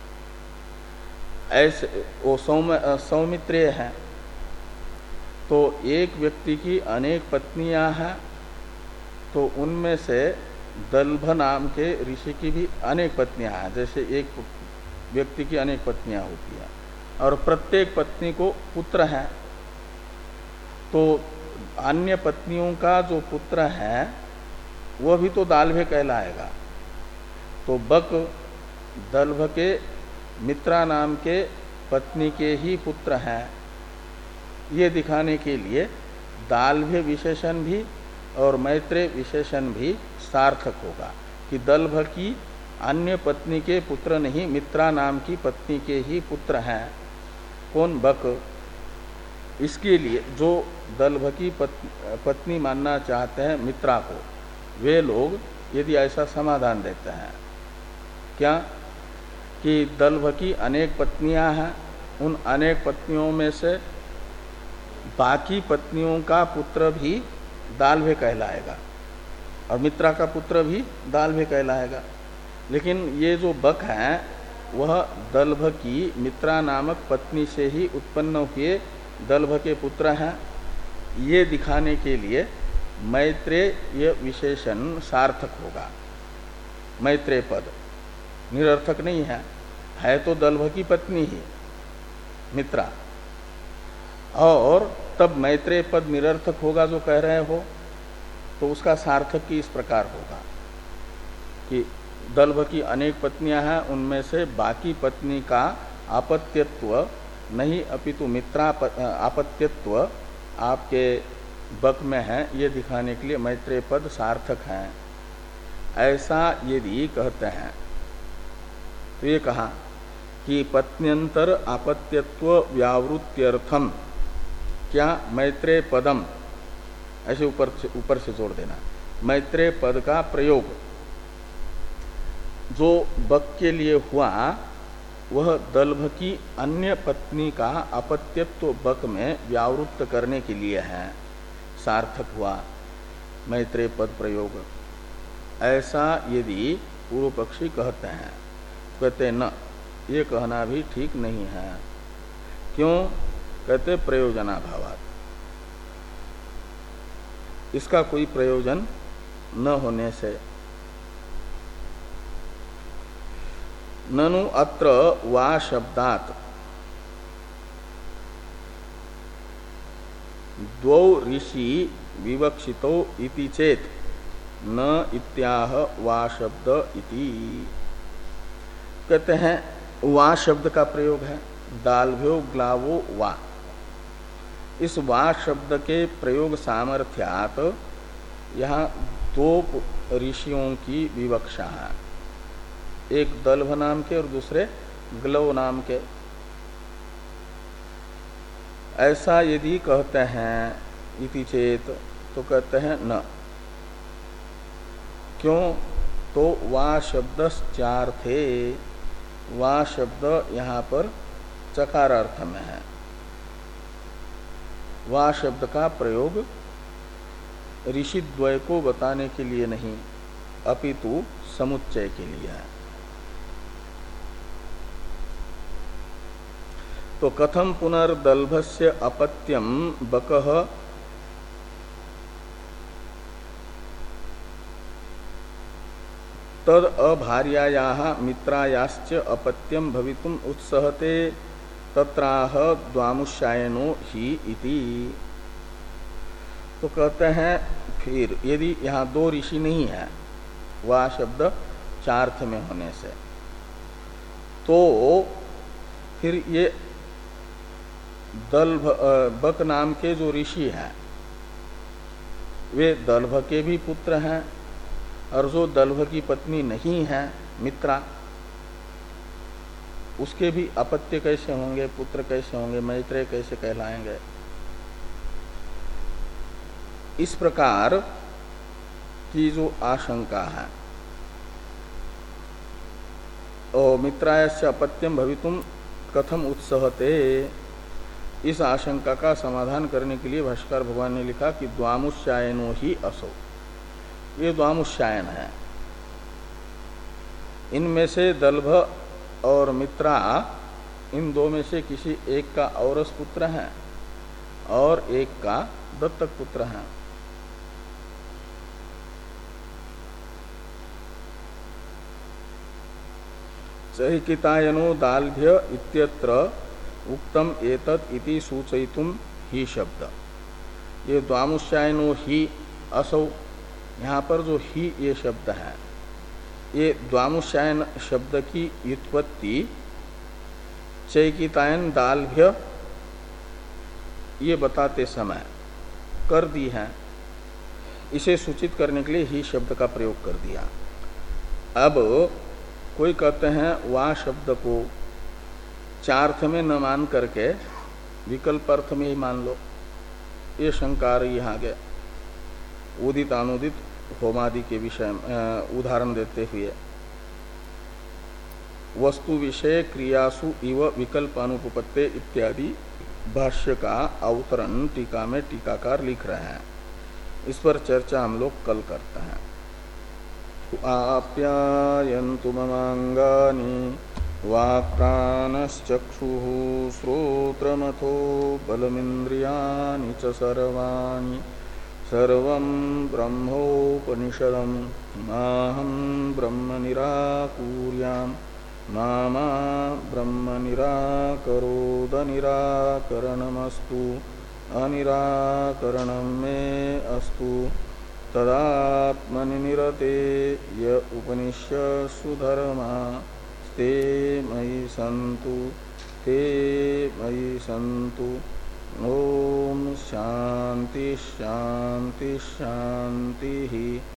Speaker 1: ऐसे वो सौम सौमित्रेय हैं। तो एक व्यक्ति की अनेक पत्नियां हैं, तो उनमें से दलभ नाम के ऋषि की भी अनेक पत्नियां हैं, जैसे एक व्यक्ति की अनेक पत्नियां होती हैं और प्रत्येक पत्नी को पुत्र हैं, तो अन्य पत्नियों का जो पुत्र है वह भी तो दालभे कहलाएगा। तो बक दलभ के मित्रा नाम के पत्नी के ही पुत्र हैं, ये दिखाने के लिए दालभे विशेषण भी और मैत्रेय विशेषण भी सार्थक होगा कि दलभ की अन्य पत्नी के पुत्र नहीं, मित्रा नाम की पत्नी के ही पुत्र हैं। कौन? बक। इसके लिए जो दलभ की पत्नी मानना चाहते हैं मित्रा को, वे लोग यदि ऐसा समाधान देते हैं क्या कि दलभ की अनेक पत्नियां हैं, उन अनेक पत्नियों में से बाकी पत्नियों का पुत्र भी दालभे कहलाएगा और मित्रा का पुत्र भी दालभे कहलाएगा, लेकिन ये जो बक हैं वह दलभ की मित्रा नामक पत्नी से ही उत्पन्न हुए दलभ के पुत्र हैं। ये दिखाने के लिए मैत्रेय ये विशेषण सार्थक होगा, मैत्रेय पद। निरर्थक नहीं है, है तो दल्भ की पत्नी ही मित्रा। और तब मैत्रेय पद निरर्थक होगा जो कह रहे हो, तो उसका सार्थक की इस प्रकार होगा कि दल्भ की अनेक पत्नियां हैं, उनमें से बाकी पत्नी का आपत्यत्व नहीं अपितु मित्रा आपत्यत्व आपके बक में है, ये दिखाने के लिए मैत्रेय पद सार्थक है। ऐसा यदि कहते हैं तो ये कहा कि पत्न्यंतर आपत्यत्व व्यावृत्त्यर्थम, क्या मैत्रेय पदम, ऐसे ऊपर से ऊपर से जोड़ देना, मैत्रेय पद का प्रयोग जो बक के लिए हुआ वह दल्भ की अन्य पत्नी का अपत्यत्व बक में व्यावृत्त करने के लिए है, सार्थक हुआ मैत्रेय पद प्रयोग। ऐसा यदि पूर्व पक्षी कहते हैं, कहते न, ये कहना भी ठीक नहीं है। क्यों? कहते प्रयोजनाभावात्, इसका कोई प्रयोजन न होने से। ननु अत्र वा शब्दात् द्वौ ऋषि विवक्षितो इति चेत न इत्याह वा शब्द इति। कहते हैं वा शब्द का प्रयोग है, दाल्भ्यो ग्लावो वा। इस वा शब्द के प्रयोग सामर्थ्यात यहाँ दो ऋषियों की विवक्षा है, एक दल्भ नाम के और दूसरे ग्लव नाम के। ऐसा यदि कहते हैं इति चेत, तो कहते हैं न। क्यों? तो वा शब्द चार थे, वा शब्द यहाँ पर चकार अर्थ में है। वा शब्द का प्रयोग ऋषिद्वय को बताने के लिए नहीं अपितु समुच्चय के लिए है। तो कथम पुनर्दल्भस्य अपत्यम बकः तद अभार्यायाः मित्रायाश्च अपत्यम भवितुम उत्सहते तत्राह द्वामुष्यायनो ही इति। तो कहते हैं फिर यदि यहाँ दो ऋषि नहीं है, वह शब्द चार्थ में होने से, तो फिर ये दल्भ बक नाम के जो ऋषि हैं वे दल्भ के भी पुत्र हैं, और जो दल्भ की पत्नी नहीं है मित्रा, उसके भी अपत्य कैसे होंगे, पुत्र कैसे होंगे, मैत्रेय कैसे कहलाएंगे। इस प्रकार की जो आशंका है, ओ मित्रायस्य अपत्यम भवितुम कथम उत्सहते, इस आशंका का समाधान करने के लिए भाष्कर भगवान ने लिखा कि द्वामुष्यायनो ही असौ, ये द्वामुष्यायन है। इनमें से दल्भ और मित्रा, इन दो में से किसी एक का औरस पुत्र है और एक का दत्तक पुत्र है। चैकितायनो दाल्भ्य इत्यत्र उक्तम एतत् इति सूचयितुम ही शब्द, ये द्वामुष्यायनो ही असौ, यहाँ पर जो ही ये शब्द है, ये द्वामुष्यायन शब्द की व्युत्पत्ति चैकितायन दाल्भ्य ये बताते समय कर दी है, इसे सूचित करने के लिए ही शब्द का प्रयोग कर दिया। अब कोई कहते हैं वा शब्द को चार्थ में न मान करके विकल्प अर्थ में ही मान लो, ये शंका रही यहाँ के उदित अनुदित होमादि के विषय में उदाहरण देते हुए। वस्तु विषय क्रियासु इव विकल्प अनुपपत्ते इत्यादि भाष्य का अवतरण टीका में टीकाकार लिख रहे हैं, इस पर चर्चा हम लोग कल करते हैं। आप्यायन्तु ममांगानि वाक्प्राणश्चक्षुः श्रोत्रमथो बलमिन्द्रियाणि च सर्वाणि सर्वं ब्रह्मोपनिषदं माहं ब्रह्म निराकुर्याम् मा मा ब्रह्म निराकरोद निराकरणमस्तु अनिराकरणं मे अस्तु तदात्मनि निरते य उपनिषत्सु धर्मा ते मयि सन्तु ते मयि सन्तु। ओम शांति शांति शांति।